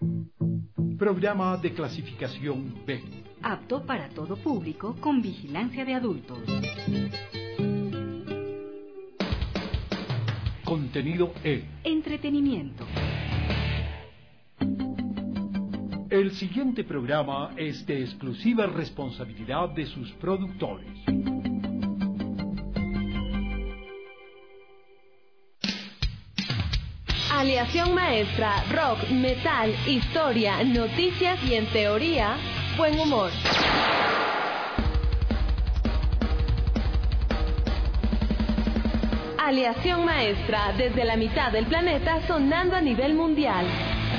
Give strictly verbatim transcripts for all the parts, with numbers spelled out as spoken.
Programa de clasificación B. Apto para todo público con vigilancia de adultos. Contenido E. Entretenimiento. El siguiente programa es de exclusiva responsabilidad de sus productores. Aleación maestra, rock, metal, historia, noticias y en teoría, buen humor. Aleación maestra, desde la mitad del planeta sonando a nivel mundial.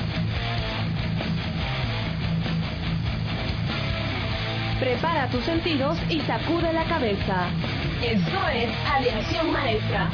Prepara tus sentidos y sacude la cabeza. Esto es Aleación maestra.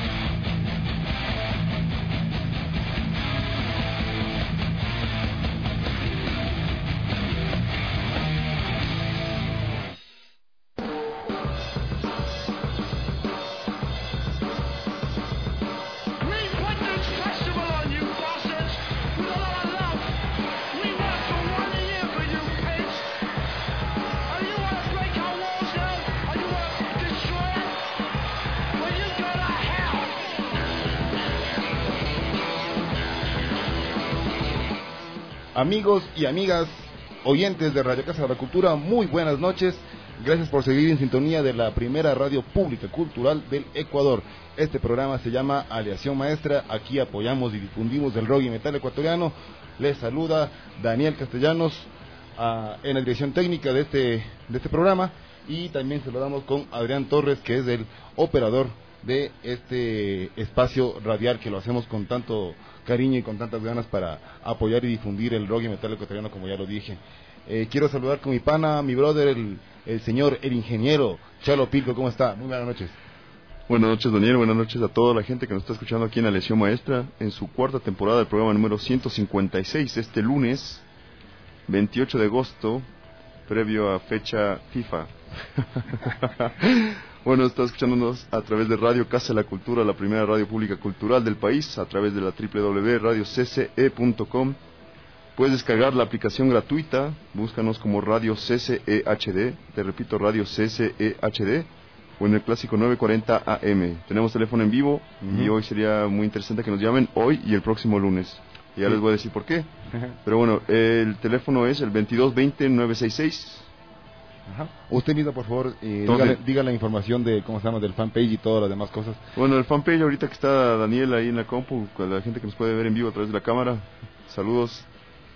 Amigos y amigas, oyentes de Radio Casa de la Cultura, muy buenas noches. Gracias por seguir en sintonía de la primera radio pública cultural del Ecuador. Este programa se llama Aleación Maestra. Aquí apoyamos y difundimos el rock y metal ecuatoriano. Les saluda Daniel Castellanos uh, en la dirección técnica de este, de este programa. Y también saludamos con Adrián Torres, que es el operador de este espacio radial que lo hacemos con tanto cariño y con tantas ganas para apoyar y difundir el rock y metal ecuatoriano, como ya lo dije. Eh, quiero saludar con mi pana, mi brother, el, el señor, el ingeniero Chalo Pilco. ¿Cómo está? Muy buenas noches. Buenas noches, Daniel. Buenas noches a toda la gente que nos está escuchando aquí en Aleación Maestra, en su cuarta temporada del programa número ciento cincuenta y seis, este lunes veintiocho de agosto, previo a fecha FIFA. Bueno, está escuchándonos a través de Radio Casa de la Cultura, la primera radio pública cultural del país, a través de la doble u doble u doble u punto radio c c e punto com. Puedes descargar la aplicación gratuita, búscanos como Radio C C E H D, te repito, Radio C C E H D, o en el clásico nueve cuarenta A M. Tenemos teléfono en vivo, uh-huh. Y hoy sería muy interesante que nos llamen hoy y el próximo lunes. Y ya sí. Les voy a decir por qué. Uh-huh. Pero bueno, el teléfono es el veintidós veinte nueve sesenta y seis. Ajá. Usted mismo, por favor, eh, diga, diga la información de cómo se llama, del fanpage y todas las demás cosas. Bueno, el fanpage ahorita que está Daniel ahí en la compu, con la gente que nos puede ver en vivo a través de la cámara, saludos.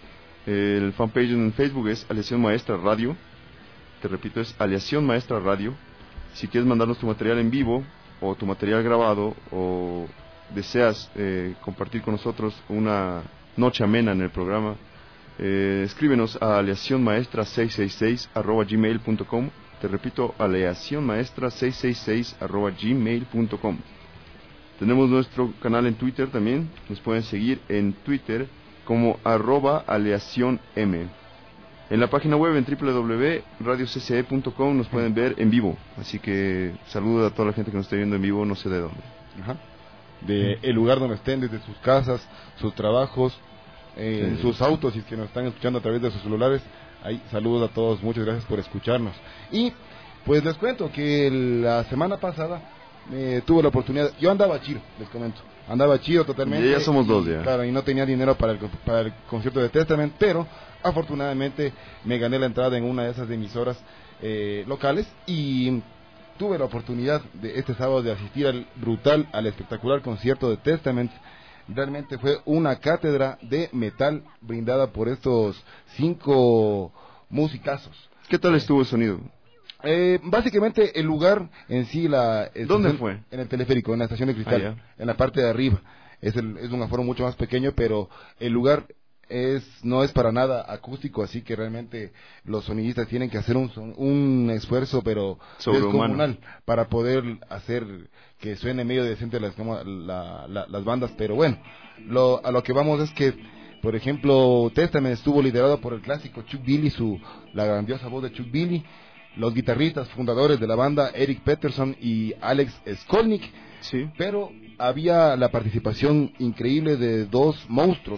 El fanpage en Facebook es Aleación Maestra Radio, te repito, es Aleación Maestra Radio. Si quieres mandarnos tu material en vivo o tu material grabado o deseas eh, compartir con nosotros una noche amena en el programa, Eh, escríbenos a aleacionmaestra seiscientos sesenta y seis arroba gmail punto com. Te repito, aleacionmaestra seiscientos sesenta y seis arroba gmail punto com. Tenemos nuestro canal en Twitter también. Nos pueden seguir en Twitter como arroba aleacionm. En la página web en doble u doble u doble u punto radio c c e punto com nos pueden ver en vivo. Así que saludo a toda la gente que nos está viendo en vivo, no sé de dónde. Ajá. De el lugar donde estén, desde sus casas, sus trabajos, Eh, en sí. sus autos, y que nos están escuchando a través de sus celulares. Ahí, saludos a todos, muchas gracias por escucharnos. Y pues les cuento que la semana pasada eh, tuve la oportunidad, yo andaba chido, les comento, andaba chido totalmente. Y ya somos dos ya. Claro, y no tenía dinero para el, para el concierto de Testament, pero afortunadamente me gané la entrada en una de esas emisoras eh, locales y tuve la oportunidad de este sábado de asistir al brutal, al espectacular concierto de Testament. Realmente fue una cátedra de metal brindada por estos cinco musicazos. ¿Qué tal estuvo el sonido? Eh, básicamente el lugar en sí, la ¿dónde fue? En el teleférico, en la estación de Cristal, ah, en la parte de arriba. Es, el, es un aforo mucho más pequeño, pero el lugar es no es para nada acústico, así que realmente los sonidistas tienen que hacer un, un esfuerzo, pero descomunal, para poder hacer que suene medio decente las, la, la, las bandas. Pero bueno, lo, a lo que vamos es que, por ejemplo, Testament estuvo liderado por el clásico Chuck Billy, su, la grandiosa voz de Chuck Billy, los guitarristas fundadores de la banda, Eric Peterson y Alex Skolnick, sí. Pero había la participación increíble de dos monstruos.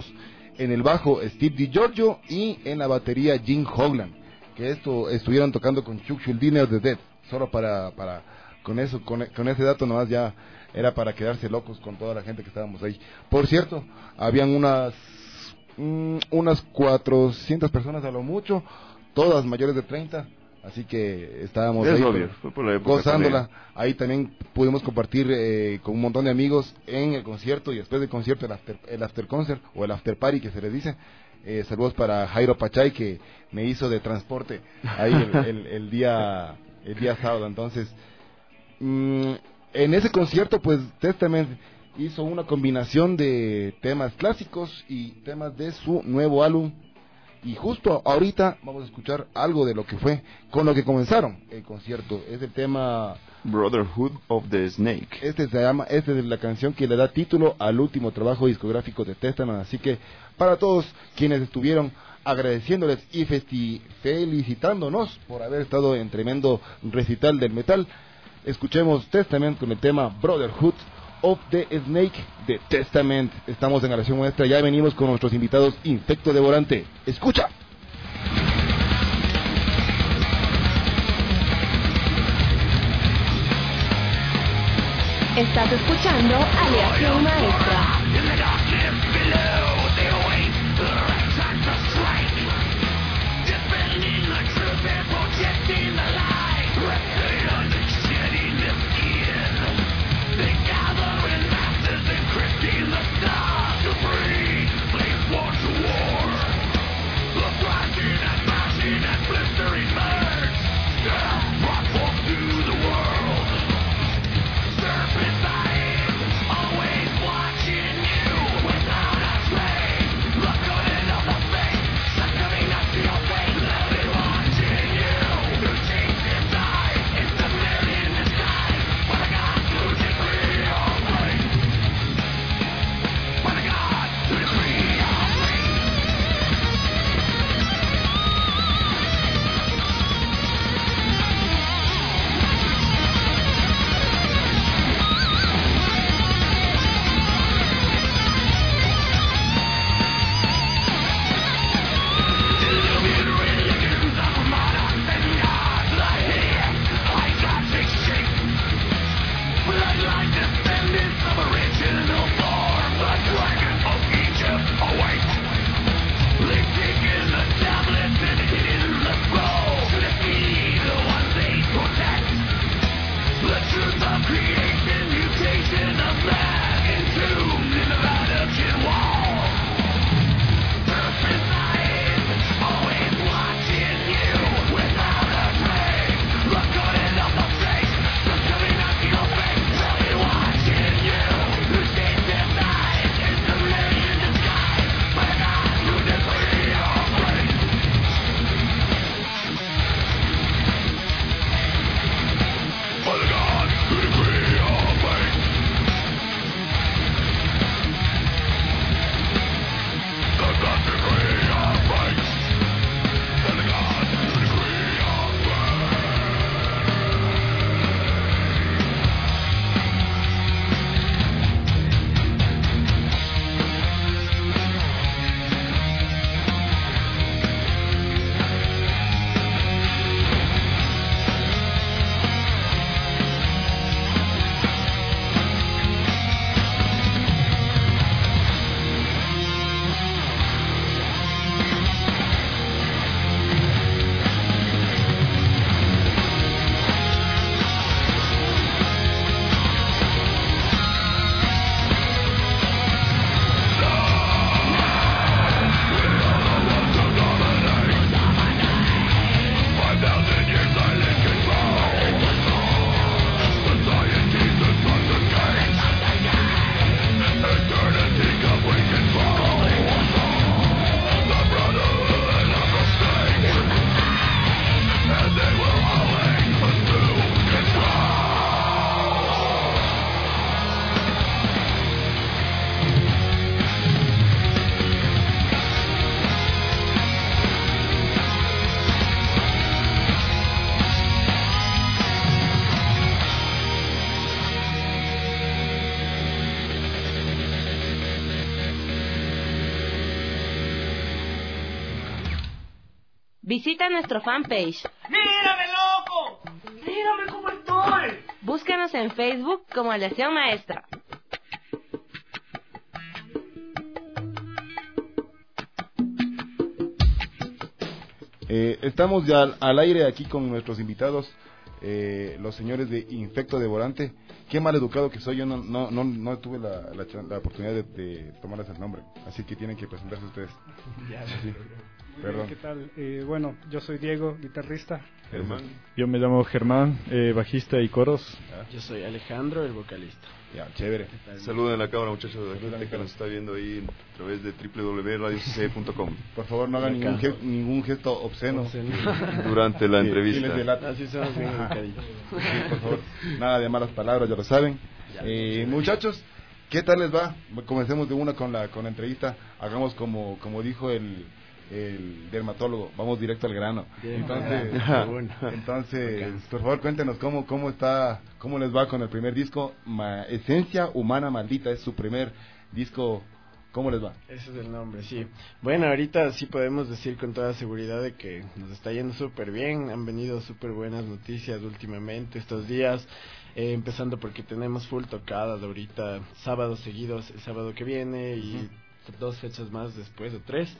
en el bajo Steve DiGiorgio y en la batería Jim Hoglan, que esto estuvieron tocando con Chuck Schuldiner de Dead. Solo para, para con eso, con, con ese dato nomás ya era para quedarse locos con toda la gente que estábamos ahí. Por cierto, habían unas mm, unas cuatrocientas personas a lo mucho, todas mayores de treinta. Así que estábamos es ahí obvio, fue por la época gozándola. También. Ahí también pudimos compartir eh, con un montón de amigos en el concierto y después del concierto el after, el after concert o el after party que se les dice. Eh, saludos para Jairo Pachay, que me hizo de transporte ahí el, el, el día el día sábado. Entonces mmm, en ese concierto pues Testament hizo una combinación de temas clásicos y temas de su nuevo álbum. Y justo ahorita vamos a escuchar algo de lo que fue, con lo que comenzaron el concierto. Es el tema Brotherhood of the Snake. Este se llama, esta es la canción que le da título al último trabajo discográfico de Testament. Así que para todos quienes estuvieron agradeciéndoles y festi- felicitándonos por haber estado en tremendo recital del metal, escuchemos Testament con el tema Brotherhood of the Snake de Testament. Estamos en Aleación Maestra, ya venimos con nuestros invitados Infecto Devorante. ¡Escucha! Estás escuchando Aleación Maestra. Always watching. Visita nuestro fanpage. ¡Mírame, loco! ¡Mírame cómo estoy! Búscanos en Facebook como Aleación Maestra. Eh, estamos ya al, al aire aquí con nuestros invitados, eh, los señores de Infecto Devorante. Qué mal educado que soy, yo no no no, no tuve la, la, la oportunidad de, de tomarles el nombre, así que tienen que presentarse ustedes. Ya, sí. Muy Perdón. bien, ¿qué tal? Eh, bueno, yo soy Diego, guitarrista. Germán. Yo me llamo Germán, eh, bajista y coros. Yo soy Alejandro, el vocalista. Ya, chévere. Saluden a la cámara, muchachos, la gente que nos está viendo ahí a través de doble u doble u doble u punto radio c c punto com. Por favor, no hagan ningún, ge ningún gesto obsceno durante la sí, entrevista. Así somos bien educaditos. Sí, por favor, nada de malas palabras, ya lo saben. Eh, muchachos, ¿qué tal les va? Comencemos de una con la con la entrevista. Hagamos como como dijo el el dermatólogo, vamos directo al grano. Entonces, entonces, por favor, cuéntenos cómo cómo está, cómo les va con el primer disco, Ma Esencia Humana Maldita, es su primer disco. ¿Cómo les va? Ese es el nombre, sí. Bueno, ahorita sí podemos decir con toda seguridad de que nos está yendo súper bien. Han venido súper buenas noticias últimamente estos días. Eh, empezando porque tenemos full tocadas ahorita, sábados seguidos, el sábado que viene y uh-huh. dos fechas más después, o tres.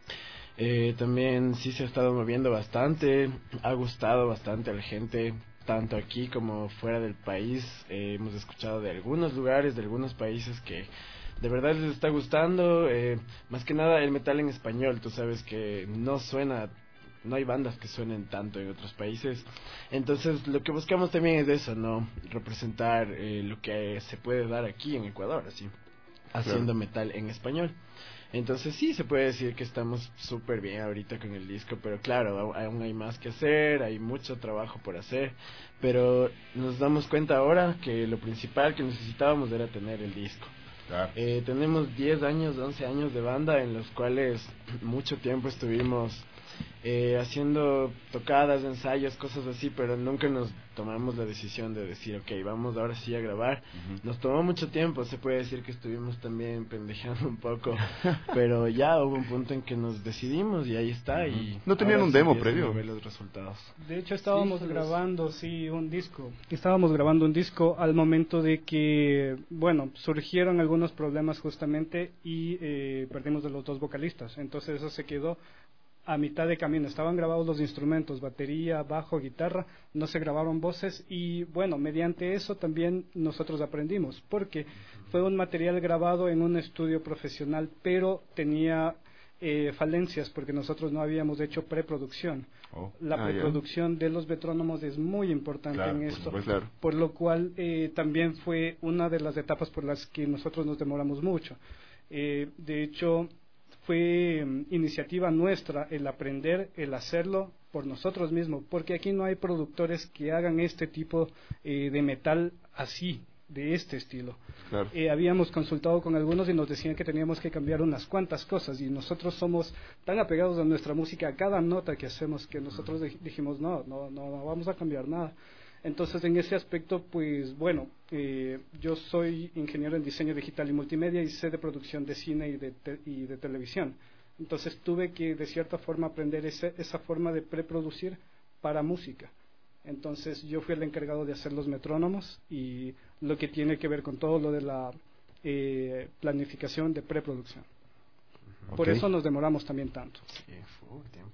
Eh, también sí se ha estado moviendo bastante, ha gustado bastante a la gente, tanto aquí como fuera del país. Eh, hemos escuchado de algunos lugares, de algunos países que de verdad les está gustando, eh, más que nada el metal en español. Tú sabes que no suena, no hay bandas que suenen tanto en otros países, entonces lo que buscamos también es eso, ¿no? Representar eh, lo que se puede dar aquí en Ecuador, así, haciendo claro. metal en español. Entonces sí, se puede decir que estamos súper bien ahorita con el disco, pero claro, aún hay más que hacer, hay mucho trabajo por hacer, pero nos damos cuenta ahora que lo principal que necesitábamos era tener el disco. Claro. Eh, tenemos diez años, once años de banda en los cuales mucho tiempo estuvimos eh, haciendo tocadas, ensayos, cosas así, pero nunca nos tomamos la decisión de decir, ok, vamos ahora sí a grabar. Uh-huh. Nos tomó mucho tiempo, se puede decir que estuvimos también pendejeando un poco, pero ya hubo un punto en que nos decidimos y ahí está. Uh-huh. Y ¿no tenían un demo previo? Ver los resultados. De hecho estábamos sí, grabando, sí, un disco. Estábamos grabando un disco al momento de que, bueno, surgieron algunos problemas justamente y eh, perdimos de los dos vocalistas, entonces eso se quedó a mitad de camino. Estaban grabados los instrumentos, batería, bajo, guitarra, no se grabaron voces y bueno, mediante eso también nosotros aprendimos, porque fue un material grabado en un estudio profesional, pero tenía eh, falencias porque nosotros no habíamos hecho preproducción. Oh. La ah, preproducción yeah. de los metrónomos es muy importante claro, en esto, pues, claro. por lo cual eh, también fue una de las etapas por las que nosotros nos demoramos mucho. Eh, de hecho, fue um, iniciativa nuestra el aprender, el hacerlo por nosotros mismos, porque aquí no hay productores que hagan este tipo eh, de metal así, de este estilo. Claro. Eh, habíamos consultado con algunos y nos decían que teníamos que cambiar unas cuantas cosas y nosotros somos tan apegados a nuestra música, a cada nota que hacemos, que nosotros dijimos no, no, no, no vamos a cambiar nada. Entonces, en ese aspecto, pues bueno, eh, yo soy ingeniero en diseño digital y multimedia y sé de producción de cine y de, te y de televisión. Entonces, tuve que, de cierta forma, aprender ese, esa forma de preproducir para música. Entonces, yo fui el encargado de hacer los metrónomos y lo que tiene que ver con todo lo de la eh, planificación de preproducción. Okay. Por eso nos demoramos también tanto. Sí, fue tiempo.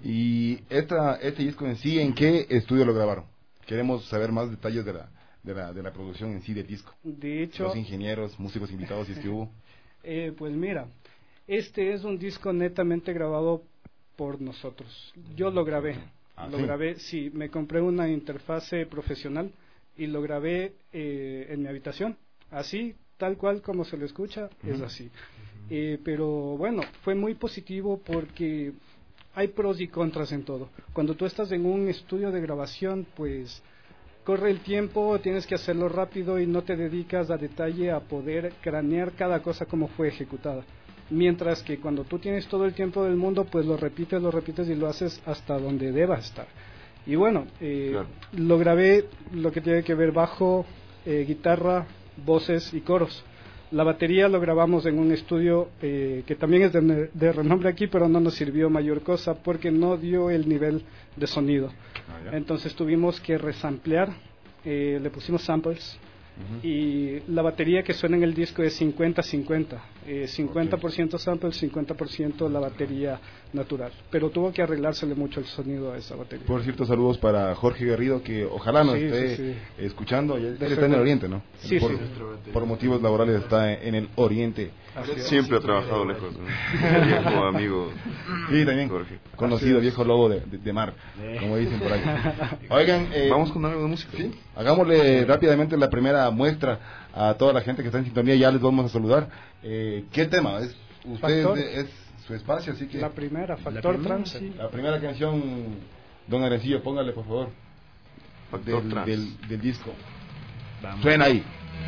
Y esta, este disco en sí, ¿en qué estudio lo grabaron? Queremos saber más detalles de la, de la, de la producción en sí del disco. De hecho, los ingenieros, músicos invitados, si es que hubo. Eh, pues mira, este es un disco netamente grabado por nosotros. Yo lo grabé. Ah, lo ¿sí? grabé, sí, me compré una interfase profesional y lo grabé eh, en mi habitación. Así, tal cual como se lo escucha, uh-huh. es así. Uh-huh. eh, pero bueno, fue muy positivo porque hay pros y contras en todo. Cuando tú estás en un estudio de grabación, pues corre el tiempo, tienes que hacerlo rápido y no te dedicas a detalle a poder cranear cada cosa como fue ejecutada. Mientras que cuando tú tienes todo el tiempo del mundo, pues lo repites, lo repites y lo haces hasta donde deba estar. Y bueno, eh, claro. lo grabé, lo que tiene que ver bajo, eh, guitarra, voces y coros. La batería lo grabamos en un estudio eh, que también es de, de renombre aquí, pero no nos sirvió mayor cosa porque no dio el nivel de sonido. Ah, entonces tuvimos que resamplear, eh, le pusimos samples. Uh-huh. Y la batería que suena en el disco es cincuenta cincuenta, eh, cincuenta por ciento okay. sample, cincuenta por ciento la batería natural, pero tuvo que arreglársele mucho el sonido a esa batería. Por cierto, saludos para Jorge Garrido, que ojalá nos sí, esté sí, sí. escuchando. Él está en el oriente, ¿no? Sí, por, sí. por motivos laborales está en el oriente. Siempre ha trabajado lejos, ¿no? Viejo amigo. Sí, también Jorge. Conocido, viejo lobo de, de, de mar, como dicen por ahí. Oigan, eh, vamos con algo de música. ¿Sí? Hagámosle rápidamente la primera muestra a toda la gente que está en sintonía. Ya les vamos a saludar. Eh, ¿Qué tema? Es usted es, es su espacio, así que la primera, Factor la Trans. Sí. La primera canción, don Arencillo, póngale por favor. Factor del, Trans. Del, del disco. Vamos. Suena ahí.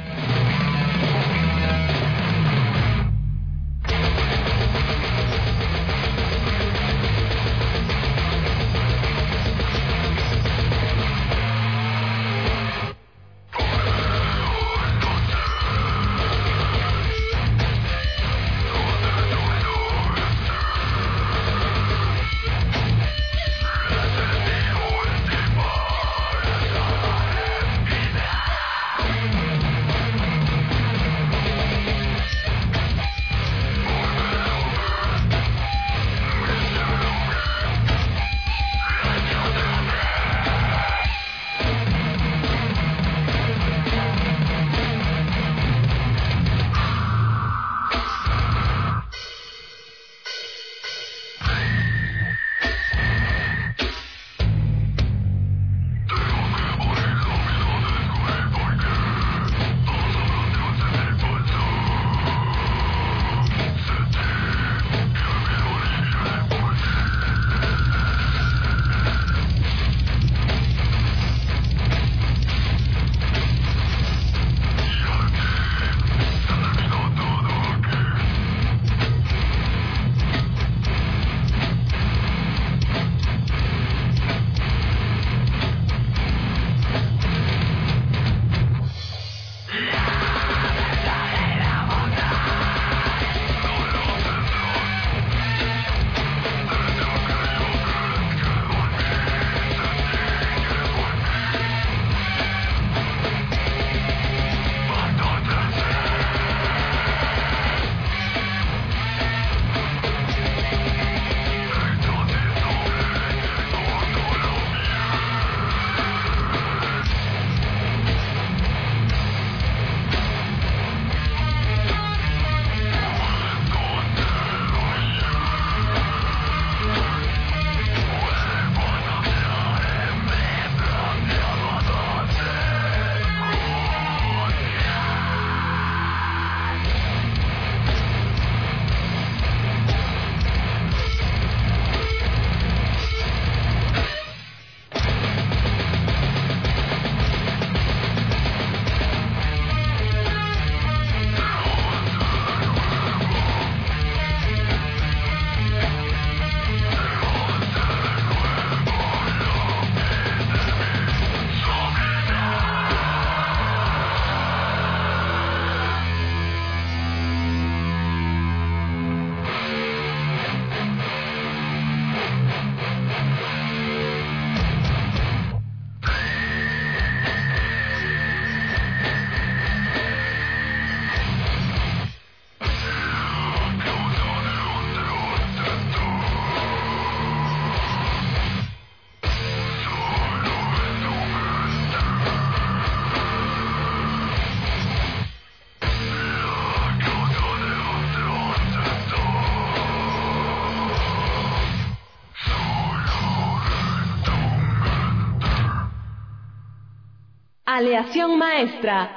Aleación Maestra,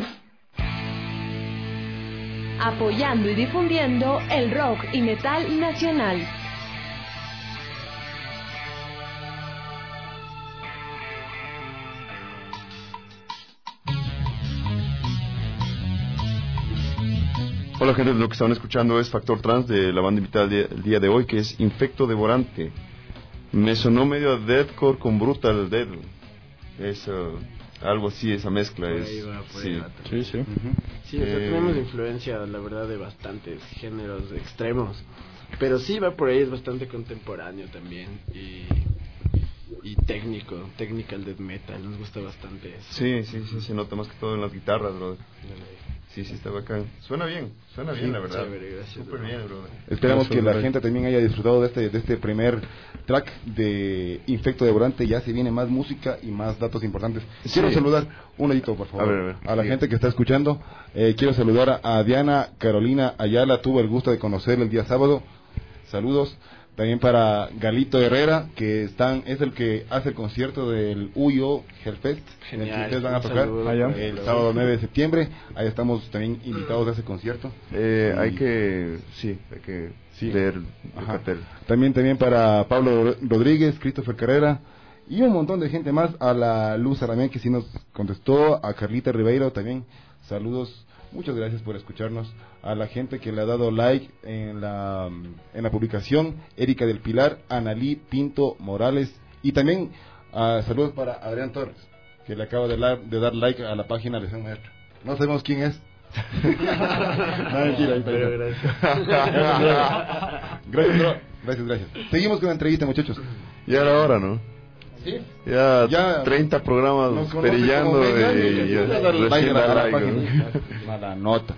apoyando y difundiendo el rock y metal nacional. Hola gente, lo que estaban escuchando es Factor Trans de la banda invitada del día de hoy, que es Infecto Devorante. Me sonó medio a deathcore con Brutal Death. Es uh, Algo así, esa mezcla Por es. ahí va, por sí. ahí va Sí, sí. Uh-huh. Sí, o sea, Eh, tenemos influencia, la verdad, de bastantes géneros extremos. Pero sí va por ahí, es bastante contemporáneo también. Y, y técnico, technical death metal, nos gusta bastante eso. Sí, sí, sí, se nota más que todo en las guitarras, bro. Sí, sí, está bacán. Suena bien, suena bien, Sí, la verdad. chévere, gracias, Súper bro. bien, bro. Esperamos que la Súper. gente también haya disfrutado de este de este primer track de Infecto Devorante. Ya se viene más música y más datos importantes. Sí. Quiero saludar un edito, por favor, A ver, a ver. a la Sí. gente que está escuchando. Eh, quiero saludar a Diana Carolina Ayala. Tuve el gusto de conocerla el día sábado. Saludos. También para Galito Herrera, que están es el que hace el concierto del U I O Hellfest, en el que Genial, ustedes van a un tocar saludo. Allá. el sábado nueve de septiembre. Ahí estamos también invitados a ese concierto. Eh, Y- hay que, sí, hay que Sí. leer el Ajá. cartel. También también para Pablo Rodríguez, Christopher Carrera y un montón de gente más. A la Luz Aramén, que sí nos contestó, a Carlita Ribeiro también. Saludos, muchas gracias por escucharnos. A la gente que le ha dado like en la en la publicación, Erika del Pilar, Analí Pinto Morales y también ah, saludos para Adrián Torres, que le acaba de, la- de dar like a la página Lección Maestra. No sabemos quién es. No, mentira, ahí está, ahí Pero está. gracias. Gracias, bro. Gracias, gracias. Seguimos con la entrevista, muchachos. Ya era hora, ¿no? ¿Sí? Ya, Ya treinta programas Nos conoce perillando como medio año, y y ya ya darle like recién a la, da a la like, página. ¿no? Mala nota.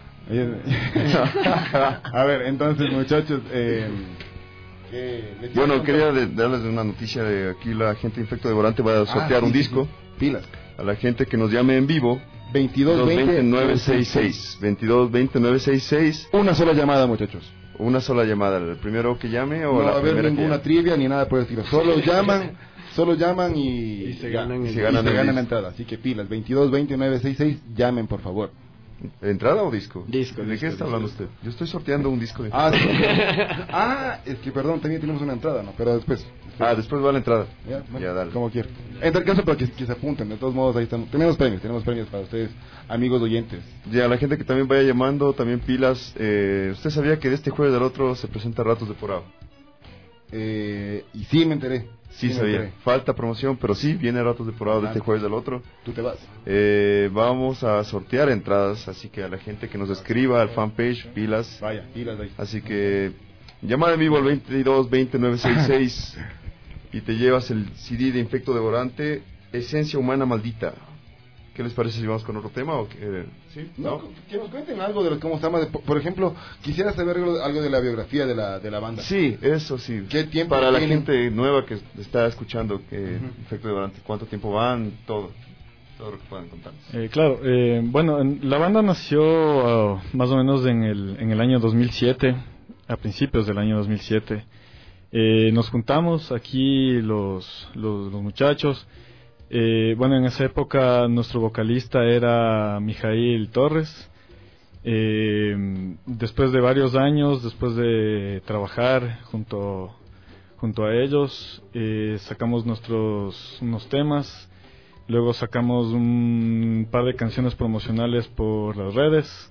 A ver, entonces, muchachos, eh, ¿qué les Bueno, quiero quería contar? de- darles una noticia de aquí. La gente de Infecto Devorante va a sortear Ah, un sí, disco. sí, sí. Pilas. A la gente que nos llame en vivo. veintidós veinte nueve seis seis veintidós veinte nueve seis seis. Una sola llamada, muchachos. Una sola llamada. ¿El primero que llame o No la va a haber primera que ninguna llame? trivia ni nada por el estilo. Solo llaman, solo llaman y, Y se ya, ganan y el- se y ganan, se ganan el la disco. entrada. Así que pilas, veintidós veinte nueve seis seis, llamen por favor. ¿Entrada o disco? Disco, ¿De disco, qué está disco. hablando usted? Yo estoy sorteando un disco de Ah, sí. Ah, es que perdón, también tenemos una entrada, ¿no? Pero después. Ah, después va la entrada. Ya, bueno, Ya, dale. como quieran. En tal caso, para que, que se apunten, de todos modos, ahí están. Tenemos premios, tenemos premios para ustedes, amigos oyentes. Ya, la gente que también vaya llamando, también pilas. Eh, ¿Usted sabía que de este jueves al otro se presenta Ratos de Porado? Eh, y sí, me enteré. Sí, me sabía. enteré. Falta promoción, pero sí, viene Ratos de Porado de Ah. este jueves al otro. Tú te vas. Eh, vamos a sortear entradas, así que a la gente que nos escriba al fanpage, pilas. Vaya, pilas ahí. Así que llama en vivo al veintidós veinte nueve seis seis y te llevas el C D de Infecto Devorante, Esencia Humana Maldita. ¿Qué les parece si vamos con otro tema o qué? ¿Sí? No, ¿No? que nos cuenten algo de los, cómo se llama. de- por por ejemplo, quisiera saber algo, algo de la biografía de la, de la banda. Sí, eso sí. ¿Qué tiempo Para la tienen? gente nueva que está escuchando que Ujú. Infecto Devorante, ¿cuánto tiempo van? Todo. Todo lo que puedan contar. Eh, claro, eh, bueno, en- la banda nació ah, más o menos en el, en el año dos mil siete, a principios del año dos mil siete. Eh, nos juntamos aquí los, los, los muchachos. Eh, bueno, en esa época nuestro vocalista era Mijail Torres. Eh, después de varios años, después de trabajar junto, junto a ellos, eh, sacamos nuestros unos temas. Luego sacamos un par de canciones promocionales por las redes.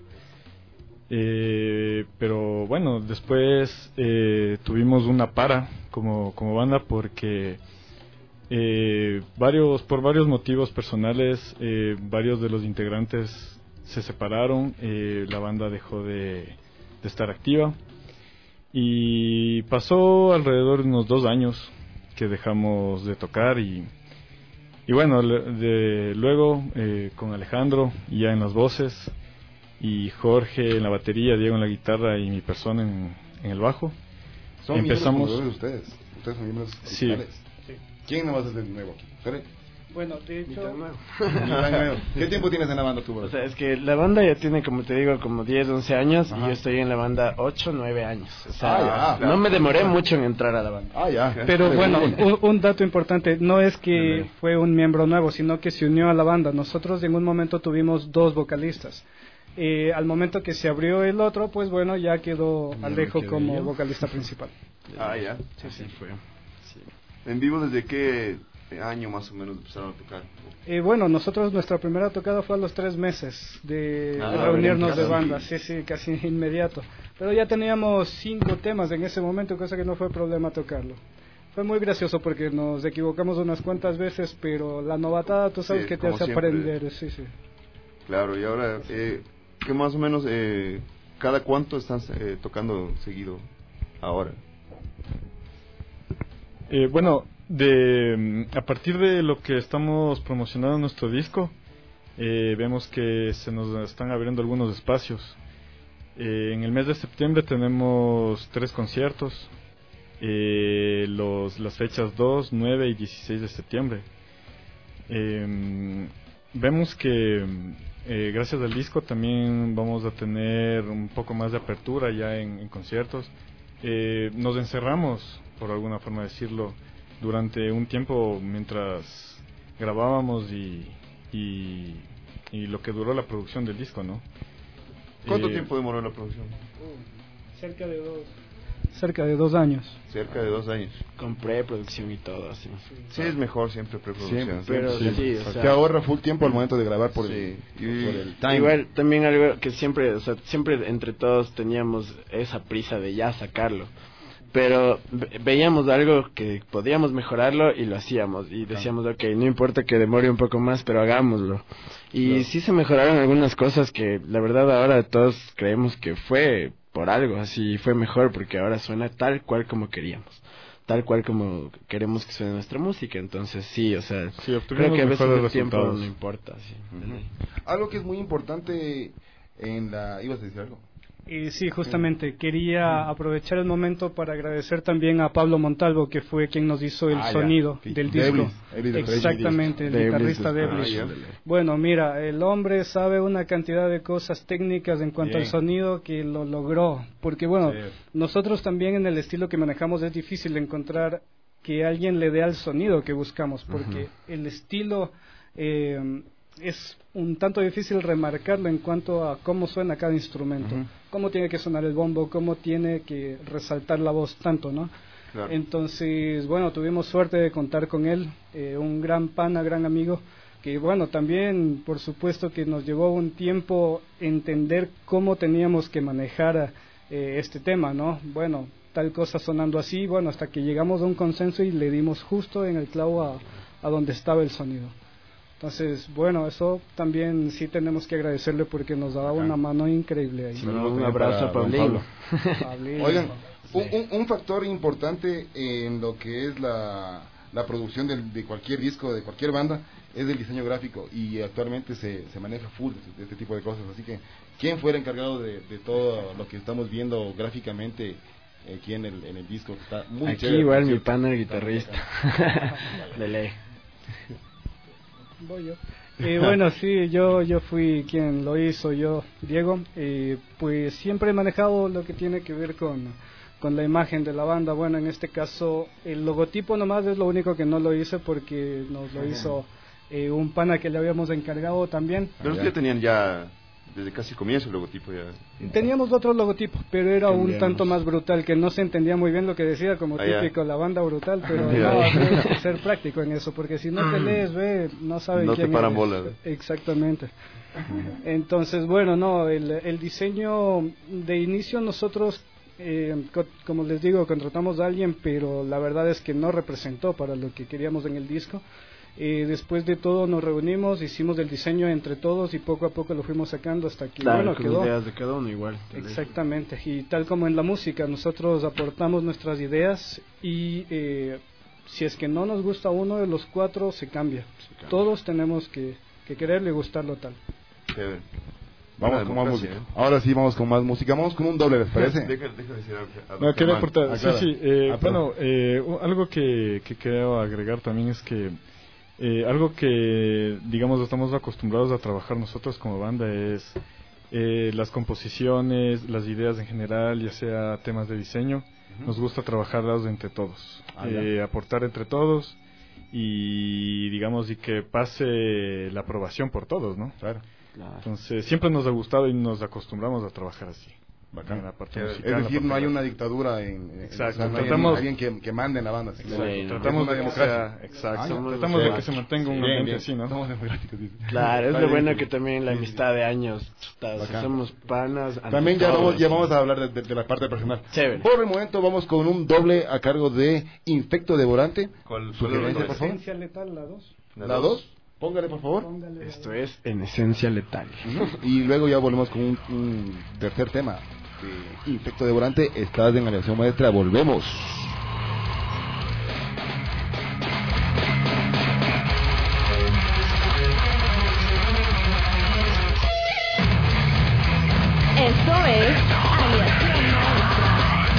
Eh, pero bueno, después eh, tuvimos una para como, como banda porque eh, varios por varios motivos personales, eh, varios de los integrantes se separaron, eh, la banda dejó de, de estar activa y pasó alrededor de unos dos años que dejamos de tocar y Y bueno, le- de, luego eh, con Alejandro ya en las voces y Jorge en la batería, Diego en la guitarra y mi persona en, en el bajo. Son Empezamos. miembros fundadores de ustedes. Ustedes son miembros Sí. originales. ¿Quién nomás es el nuevo aquí? ¿Ustedes? Bueno, de hecho, ¿Qué tiempo tienes en la banda tú, bro? O sea, es que la banda ya tiene, como te digo, como diez, once años. Ajá. Y yo estoy en la banda ocho, nueve años. O sea, Ah, ya. no me demoré mucho en entrar a la banda. Ah, ya. pero Muy bueno, bien. un, un dato importante, no es que Dale. fue un miembro nuevo, sino que se unió a la banda. Nosotros en un momento tuvimos dos vocalistas. Eh, al momento que se abrió el otro, pues bueno, ya quedó Ya me Alejo quedé como yo. vocalista principal. Ah, ya. Así fue. Sí. ¿En vivo desde qué año más o menos empezaron a tocar? Eh, bueno, nosotros nuestra primera tocada fue a los tres meses de, Ah, de reunirnos en de casa. banda, sí, sí, casi inmediato. Pero ya teníamos cinco temas en ese momento, cosa que no fue problema tocarlo. fue muy gracioso porque nos equivocamos unas cuantas veces, pero la novatada tú sabes Sí, que te como hace siempre. aprender, sí, sí. Claro, y ahora, eh, ¿qué más o menos, eh, cada cuánto están eh, tocando seguido ahora? Eh, bueno, de a partir de lo que estamos promocionando en nuestro disco, eh, vemos que se nos están abriendo algunos espacios. Eh, en el mes de septiembre tenemos tres conciertos, eh, los, las fechas dos, nueve y dieciséis de septiembre. Eh, vemos que eh, gracias al disco también vamos a tener un poco más de apertura ya en, en conciertos. Eh, nos encerramos, por alguna forma decirlo, durante un tiempo mientras grabábamos y, y, y lo que duró la producción del disco, ¿no? ¿Cuánto Eh, tiempo demoró la producción? Cerca de dos. Cerca de dos años. Cerca de dos años. Con preproducción y todo así. Sí, es mejor siempre preproducción. Siempre, Pero siempre, sí, sí. o sea- te ahorra full tiempo al momento de grabar por, Sí. el, Y- por el time. Igual también algo que siempre, o sea, siempre entre todos teníamos esa prisa de ya sacarlo. Pero ve- veíamos algo que podíamos mejorarlo y lo hacíamos. Y decíamos, ok, no importa que demore un poco más, pero hagámoslo. Y Claro. sí se mejoraron algunas cosas que la verdad ahora todos creemos que fue por algo, así fue mejor porque ahora suena tal cual como queríamos. Tal cual como queremos que suene nuestra música. Entonces sí, o sea, Sí, obtuvimos creo que a veces mejores el tiempo resultados. no importa. Sí, de ley. Algo que es muy importante en la... ¿Ibas a decir algo? Y sí, justamente quería aprovechar el momento para agradecer también a Pablo Montalvo, que fue quien nos hizo el Ah, ya. sonido Sí. del Deblis, disco. Deblis de Crazy Exactamente, el Deblis, guitarrista ah, Deblis. ya. Bueno, mira, el hombre sabe una cantidad de cosas técnicas en cuanto Bien. al sonido que lo logró. Porque bueno, Sí. nosotros también en el estilo que manejamos es difícil encontrar que alguien le dé al sonido que buscamos, porque el estilo... Eh, es un tanto difícil remarcarlo en cuanto a cómo suena cada instrumento, Ujú. cómo tiene que sonar el bombo, cómo tiene que resaltar la voz tanto, ¿no? Claro. Entonces, bueno, tuvimos suerte de contar con él, eh, un gran pana, gran amigo, que bueno, también por supuesto que nos llevó un tiempo entender cómo teníamos que manejar eh, este tema, ¿no? Bueno, tal cosa sonando así, bueno, hasta que llegamos a un consenso y le dimos justo en el clavo a, a donde estaba el sonido. Entonces, bueno, eso también sí tenemos que agradecerle porque nos daba una mano increíble ahí. Sí, Saludos un también abrazo para a don Pablín. Pablo. Pablín. Oigan, un, un- un factor importante en lo que es la, la producción del- de cualquier disco, de cualquier banda, es el diseño gráfico y actualmente se, se maneja full de este tipo de cosas. Así que, ¿quién fuera encargado de, de todo lo que estamos viendo gráficamente aquí en el, en el disco? Que está muy Aquí chévere, igual por mi cierto. pana el guitarrista. De ley. Voy yo. Eh, bueno, sí, yo yo fui quien lo hizo, yo, Diego. Eh, pues siempre he manejado lo que tiene que ver con, con la imagen de la banda. Bueno, en este caso, el logotipo nomás es lo único que no lo hice porque nos lo hizo eh, un pana que le habíamos encargado también. Pero ustedes ya tenían ya, desde casi el comienzo, el logotipo ya. Teníamos otro logotipo, pero era un Cambiamos. tanto más brutal, que no se entendía muy bien lo que decía, como Ah, ya. típico, la banda brutal, pero Ya. no, tienes que ser práctico en eso, porque si no te lees, ve, no saben No te quién paran eres. bola, ¿ve? Exactamente. Entonces, bueno, no, el, el diseño de inicio nosotros, eh, co- como les digo, contratamos a alguien, pero la verdad es que no representó para lo que queríamos en el disco. Eh, después de todo nos reunimos, hicimos el diseño entre todos y poco a poco lo fuimos sacando hasta que Claro, bueno, con quedó. ideas de cada uno igual. de ley. Exactamente, y tal como en la música, nosotros aportamos nuestras ideas y eh, si es que no nos gusta uno de los cuatro, se cambia. cambia. Todos tenemos que, que quererle y gustarlo tal. Chévere. Vamos Buena con más democracia, música. ¿eh? Ahora sí, vamos con más música. Vamos con un doble, ¿les parece? Deja, deja decir algo. a No, doctor quería Mann. aportar. Ah, Sí, claro. sí. eh, Ah, perdón. bueno, eh, u- algo que, que quiero agregar también es que eh, algo que, digamos, estamos acostumbrados a trabajar nosotros como banda es eh, las composiciones, las ideas en general, ya sea temas de diseño. Nos gusta trabajarlas entre todos, Ah, ya. eh, aportar entre todos y, digamos, y que pase la aprobación por todos, ¿no? Claro. Claro. Entonces, siempre nos ha gustado y nos acostumbramos a trabajar así. Bacán. en la parte Es musical. decir, la no hay parte una dictadura en, en Exacto, o sea, no hay tratamos- alguien que, que mande en la banda. Sí, sino- exacto, es tratamos una de que democracia. sea- exacto, Ah, somos- ya. tratamos de Sí. que se mantenga un Bien, ambiente bien. así, ¿no? Somos democráticos, dice. Claro, es Está lo bien, bueno sí. que también la Sí, sí. amistad de años, chuta, o sea, Bacán. somos panas. ante También ya todo, vamos, ya así. vamos a hablar de, de- de la parte personal. Chévere. Por el momento vamos con un doble a cargo de Infecto Devorante. ¿Cuál- Sugerencia, por favor. Esencia letal, la dos. La dos. Póngale, por favor. Póngale la Esto dos. es En Esencia Letal. Y luego ya volvemos con un, un tercer tema de Infecto Devorante. Estás en Aleación Maestra. Volvemos. Esto es Aleación Maestra.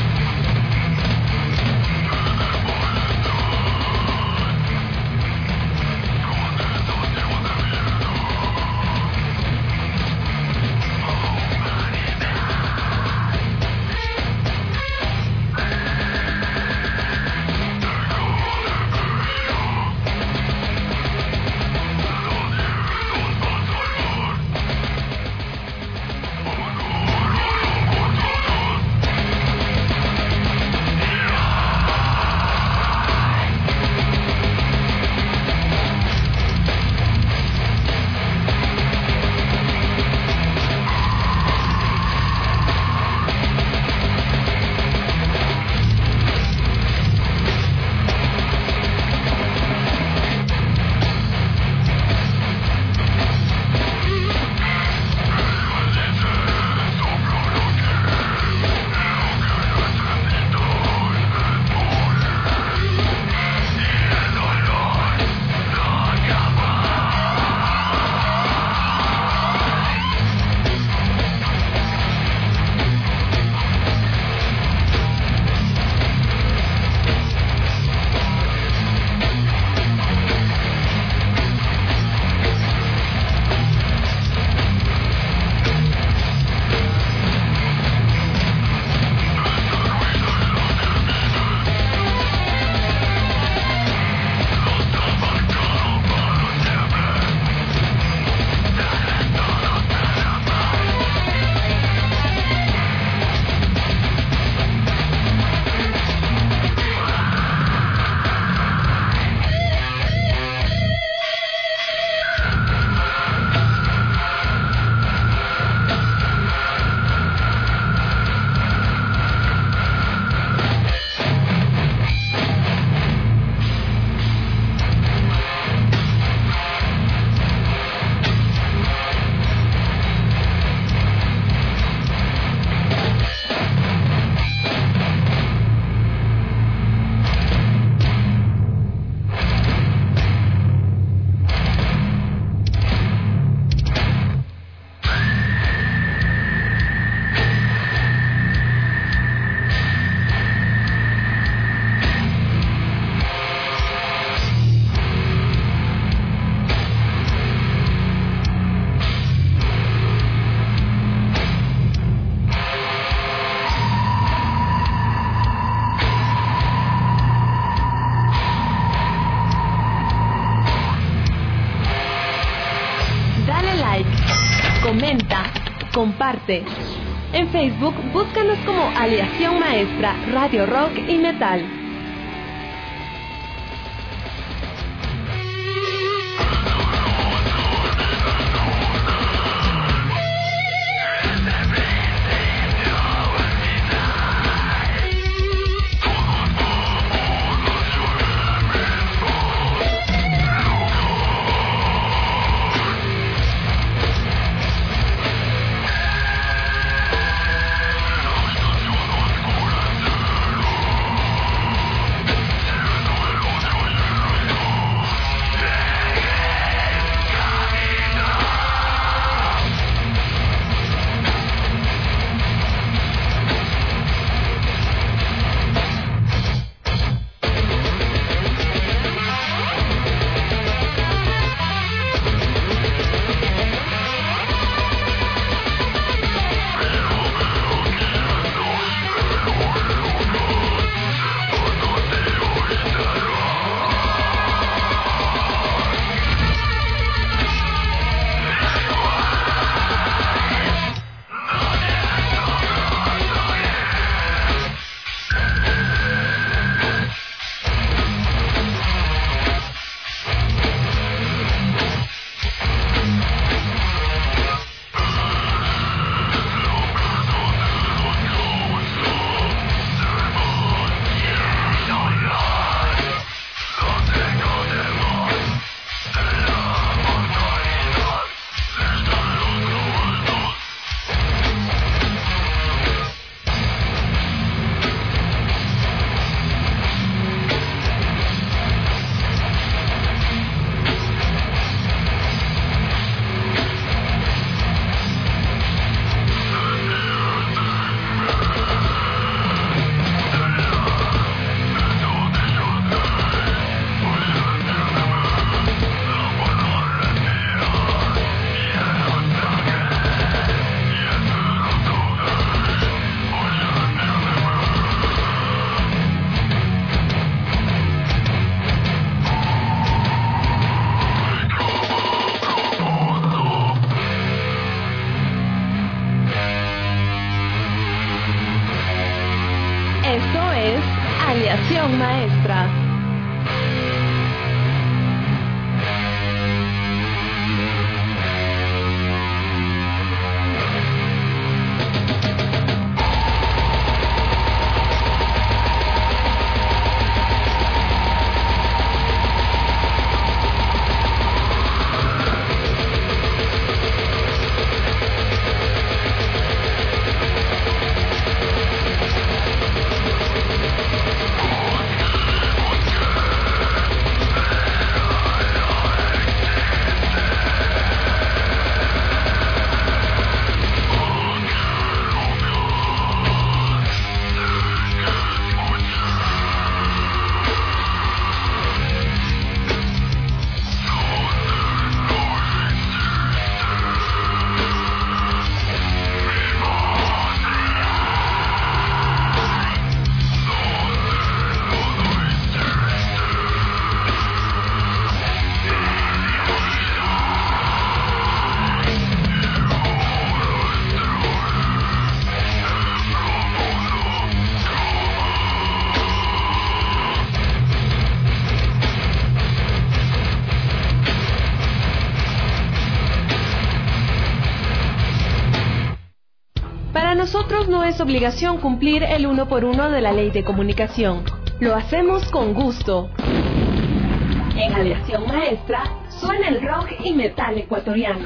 Comenta, comparte. En Facebook, búscanos como Aleación Maestra, Radio Rock y Metal. Aleación Maestra. Para nosotros no es obligación cumplir el uno por uno de la ley de comunicación. Lo hacemos con gusto. En Aleación Maestra suena el rock y metal ecuatoriano.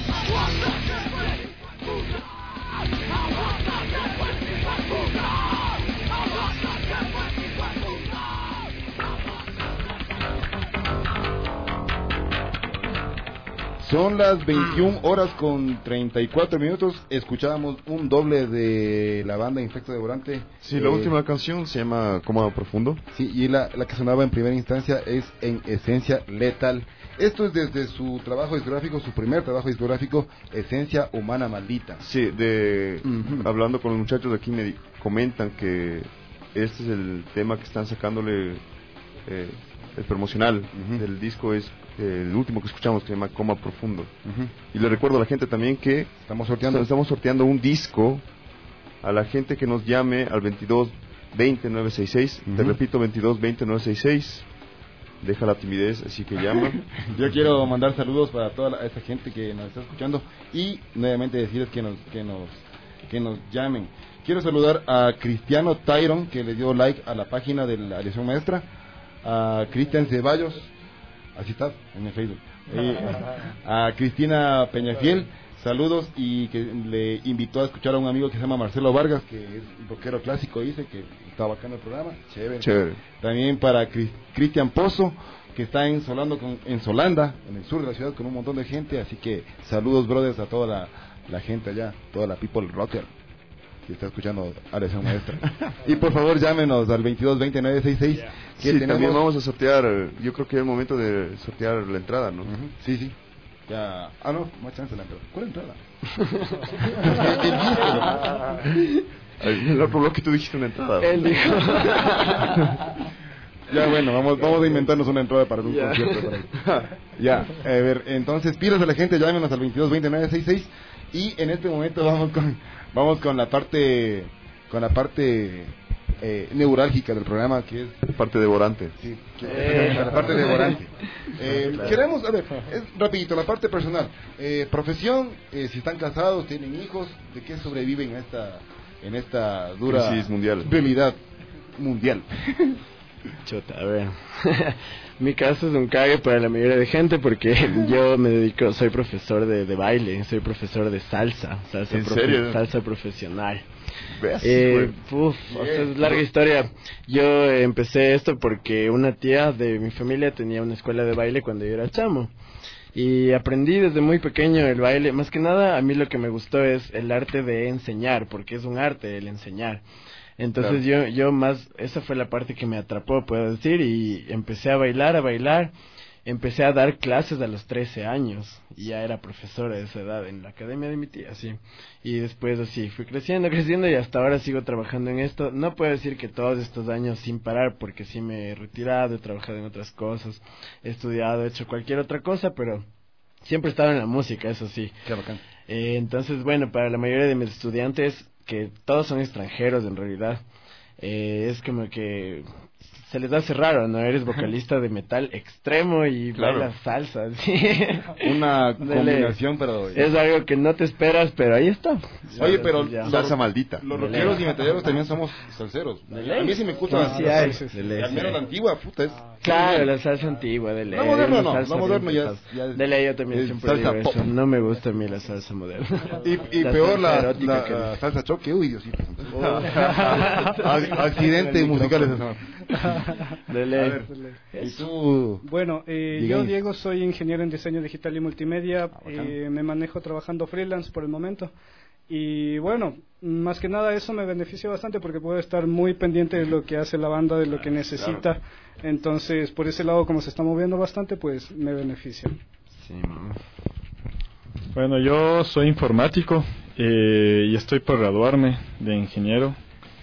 Son las veintiuna horas con treinta y cuatro minutos. Escuchábamos un doble de la banda Infecto Devorante. Sí, la eh, última canción se llama Coma Profundo. Sí, y la, la que sonaba en primera instancia es En Esencia Letal. Esto es desde su trabajo discográfico, su primer trabajo discográfico, Esencia Humana Maldita. Sí, de uh-huh. Hablando con los muchachos de aquí me di- comentan que este es el tema que están sacándole, eh, el promocional uh-huh. del disco es eh, el último que escuchamos, que se llama Coma Profundo. Uh-huh. Y le recuerdo a la gente también que estamos sorteando, estamos sorteando un disco a la gente que nos llame al veintidós veinte nueve sesenta y seis. Uh-huh. Te repito, veintidós veinte nueve sesenta y seis. Deja la timidez, así que llama. Yo quiero mandar saludos para toda la, esa gente que nos está escuchando y nuevamente decirles que nos que nos que nos llamen. Quiero saludar a Cristiano Tyron, que le dio like a la página de la Aleación Maestra, a Cristian Ceballos, así está en el Facebook, y a Cristina Peñafiel, saludos, y que le invitó a escuchar a un amigo que se llama Marcelo Vargas, que es un rockero clásico, dice que está bacano el programa, chévere. Chévere. También para Cristian Pozo, que está en Solando con, en Solanda, en el sur de la ciudad, con un montón de gente, así que saludos, brothers, a toda la, la gente allá, toda la people rocker que está escuchando Aleación Maestra. Y por favor llámenos al veintidós veinte nueve sesenta y seis. Sí, tenemos... también vamos a sortear, yo creo que es el momento de sortear la entrada, ¿no? Uh-huh. Sí, sí. Ya. Ah, no, más chance de la entrada. ¿Cuál entrada? el, el otro bloque tú dijiste una entrada. Él dijo. Ya, bueno, vamos vamos a inventarnos una entrada para un ya. concierto por ahí. Ya, a ver, entonces pilas a la gente, llámenos al veintidós veinte nueve sesenta y seis. Y en este momento vamos con vamos con la parte con la parte eh, neurálgica del programa, que es parte devorante. Sí, que, eh. la parte devorante. Eh, claro. Queremos, a ver, es rapidito, la parte personal. Eh, profesión, eh, si están casados, tienen hijos, ¿de qué sobreviven en esta en esta dura crisis mundial? Realidad mundial. Chuta, a ver. Mi caso es un cague para la mayoría de gente porque yo me dedico, soy profesor de, de baile, soy profesor de salsa, salsa, ¿En profe- serio? salsa profesional. ¿Ves? Eh, uf, o sea, es larga historia. Yo eh, empecé esto porque una tía de mi familia tenía una escuela de baile cuando yo era chamo. Y aprendí desde muy pequeño el baile. Más que nada, a mí lo que me gustó es el arte de enseñar, porque es un arte el enseñar. Entonces claro. yo yo más, esa fue la parte que me atrapó, puedo decir, y empecé a bailar, a bailar. Empecé a dar clases a los trece años, y ya era profesora de esa edad en la academia de mi tía, sí. Y después así, fui creciendo, creciendo, y hasta ahora sigo trabajando en esto. No puedo decir que todos estos años sin parar, porque sí me he retirado, he trabajado en otras cosas, he estudiado, he hecho cualquier otra cosa, pero siempre he estado en la música, eso sí. Qué bacán. Eh, entonces, bueno, para la mayoría de mis estudiantes, que todos son extranjeros en realidad, eh, es como que se les hace raro, ¿no? Eres vocalista de metal extremo y Claro. bailas salsa, ¿sí? Una Dele. combinación, pero... Es algo que no te esperas, pero ahí está. Oye, pero Ya. los- Salsa maldita. Los rockeros y metaleros también somos salseros. A mí sí me gusta. Sí, la- hay. la- De ley, Al menos sí. la antigua, puta, es... Claro, la salsa antigua, de ley. No, moderno la no, salsa no, moderno bien ya es- pesada. ya es- De ley, yo también es siempre salsa digo pop. eso. No me gusta a mí la salsa moderna. Y, y La peor salsa la, erótica la, que la dice. salsa choque, uy, Diosito. Ac- Accidente musical ese señor. De A ley. ver, y tú... Bueno, eh, Diga yo, ahí. Diego, soy ingeniero en diseño digital y multimedia. bacán. Eh, me manejo trabajando freelance por el momento. Y bueno, más que nada eso me beneficia bastante porque puedo estar muy pendiente de lo que hace la banda, de lo que necesita. Entonces, por ese lado, como se está moviendo bastante, pues me beneficia. Sí, mamá. Bueno, yo soy informático eh, y estoy por graduarme de ingeniero,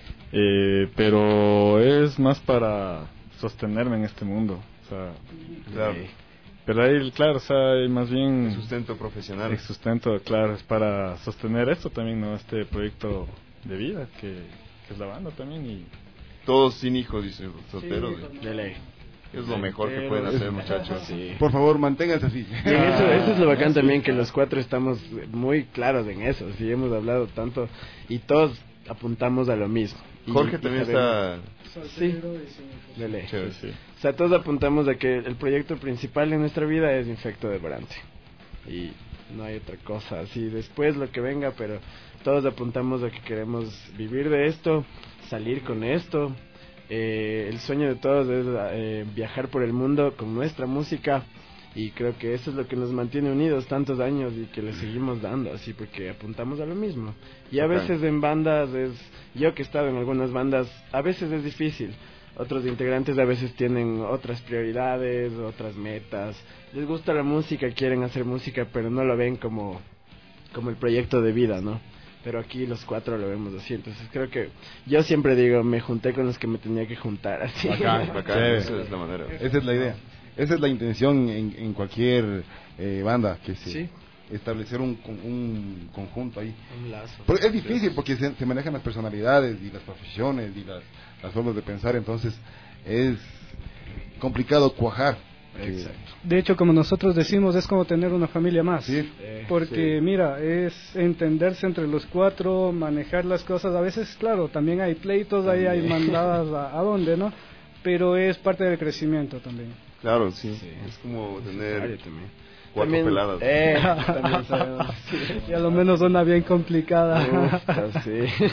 eh, pero es más para sostenerme en este mundo. O sea, Claro. pero ahí, claro, o sea, hay más bien Sustento profesional. el sustento, claro, es para sostener esto también, ¿no? Este proyecto de vida que, que es la banda también y Todos sin hijos, dice, solteros. Sí, güey. De ley. Es lo mejor que pueden hacer, muchachos. Sí. Por favor, manténganse así. Y eso, eso es lo bacán también, que los cuatro estamos muy claros en eso, sí, hemos hablado tanto y todos apuntamos a lo mismo. Y- Jorge y también sabemos- está Sí. De ley. chévere. sí. O sea, todos apuntamos a que el proyecto principal en nuestra vida es Infecto de Brante. Y no hay otra cosa, así después lo que venga, pero todos apuntamos a que queremos vivir de esto, salir con esto. Eh, el sueño de todos es eh, viajar por el mundo con nuestra música, y creo que eso es lo que nos mantiene unidos tantos años y que le seguimos dando, así, porque apuntamos a lo mismo. Y a Bacán. veces en bandas es, yo que he estado en algunas bandas, a veces es difícil. Otros integrantes a veces tienen otras prioridades, otras metas. Les gusta la música, quieren hacer música, pero no lo ven como, como el proyecto de vida, ¿no? Pero aquí los cuatro lo vemos así. Entonces creo que yo siempre digo, me junté con los que me tenía que juntar, así. Bacán, Bacán, chévere. esa es la manera. Esa es la idea. Esa es la intención en, en cualquier eh, banda, que se Sí. establecer un, con- un conjunto ahí. Un lazo. Pero es difícil porque se, se manejan las personalidades y las profesiones y las, las formas de pensar, entonces es complicado cuajar. Exacto. De hecho, como nosotros decimos, es como tener una familia más. Sí. Eh, Porque sí. mira, es entenderse entre los cuatro, manejar las cosas. A veces, claro, también hay pleitos, ahí hay mandadas a, a dónde, ¿no? Pero es parte del crecimiento también. Claro, sí. Sí. Es como Necesario tener también. cuatro También, peladas. Eh, también sabemos. Sí. Y a lo menos suena bien complicada. Uf, sí.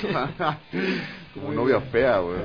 Como novia fea, güey.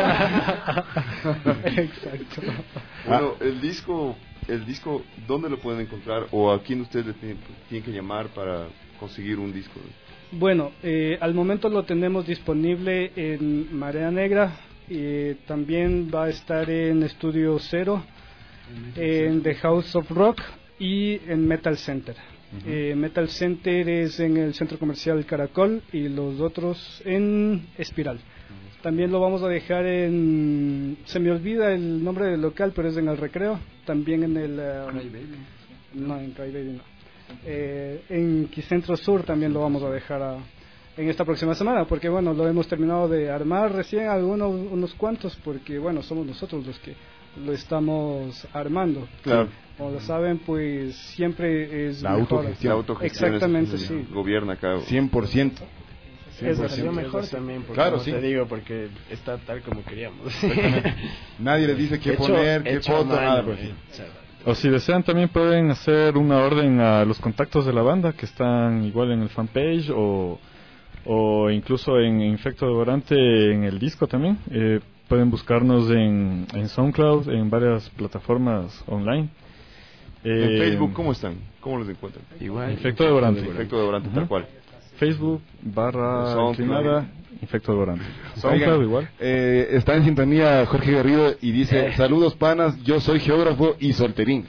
Exacto. Bueno, el disco, el disco, ¿dónde lo pueden encontrar? ¿O a quién ustedes le tienen, tienen que llamar para conseguir un disco? Bueno, eh, al momento lo tenemos disponible en Marea Negra. Y también va a estar en Estudio Cero, en The House of Rock y en Metal Center. Eh, Metal Center es en el Centro Comercial Caracol y los otros en Espiral. También lo vamos a dejar en... Se me olvida el nombre del local, pero es en el Recreo. También en el... um, no, en Cry Baby no. Eh, en Quicentro Sur también lo vamos a dejar a, en esta próxima semana, porque bueno, lo hemos terminado de armar recién, algunos unos cuantos, porque bueno, somos nosotros los que lo estamos armando. Claro. Como lo saben, pues siempre es La mejor. autogestión. La autogestión Exactamente, es- sí. gobierna acá. cien por ciento. Es Salió así. mejor Es así. también, porque, Claro, como sí. te digo, porque está tal como queríamos. Nadie les dice qué Hecho- poner, qué hecho a foto, mano, nada por eh. así. O sea, O si desean también pueden hacer una orden a los contactos de la banda que están igual en el fanpage o, o incluso en Infecto Devorante en el disco también. Eh, pueden buscarnos en, en SoundCloud, en varias plataformas online. En Eh, Facebook, ¿cómo están? ¿Cómo los encuentran? igual. Infecto Devorante. Efecto de Durante, tal Ujú. cual. Facebook barra SoundCloud. inclinada Infecto Devorante. SoundCloud Oigan, igual. eh, está en sintonía Jorge Garrido y dice, saludos panas, yo soy geógrafo y solterín.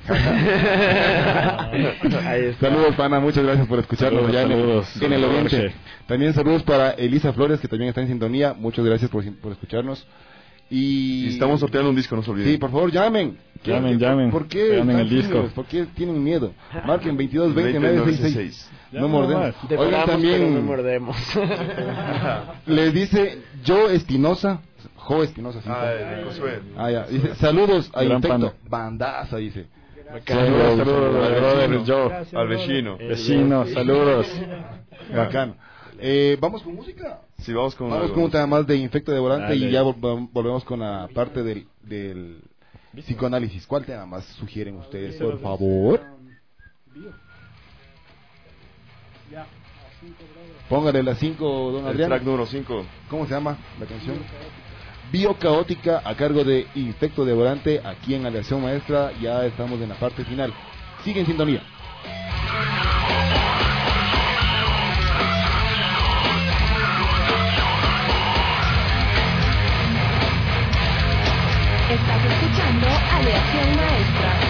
Ahí está. Saludos pana, muchas gracias por escucharnos Saludos, allá en el- saludos. en el, Saludos, Oriente. Jorge. También saludos para Elisa Flores, que también está en sintonía, muchas gracias por, por escucharnos. Y... Y estamos sorteando un disco, no se olviden. Sí, por favor, llamen. ¿Qué- Llamen, qué- llamen. ¿Por qué Llamen están el disco. tímidos? ¿Por qué tienen miedo? Marquen veintidós veinte nueve sesenta y seis. No Llamen morden. nomás. Oigan, Devoramos, pero no también mordemos. les dice Joe Espinosa, Jo Espinosa, sí. Ah, el Josué. Ah, ya. Dice, saludos a Gran Infecto. panda. Bandaza, dice. Saludos, saludos al brother vecino. Joe. Gracias, Al brother. vecino. Vecino, saludos. Bacano. Eh, vamos con música. Sí, vamos con Vamos algo. con un tema más de Infecto de Volante Dale. y ya vol- volvemos con la parte del, del psicoanálisis. ¿Cuál tema más sugieren ustedes, por favor? Ya, a cinco grados. Póngale la cinco, don El Adrián. track número cinco. ¿Cómo se llama la canción? Biocaótica, a cargo de Infecto de Volante, aquí en Aleación Maestra. Ya estamos en la parte final. Sigue en sintonía. Estás escuchando Aleación Maestra.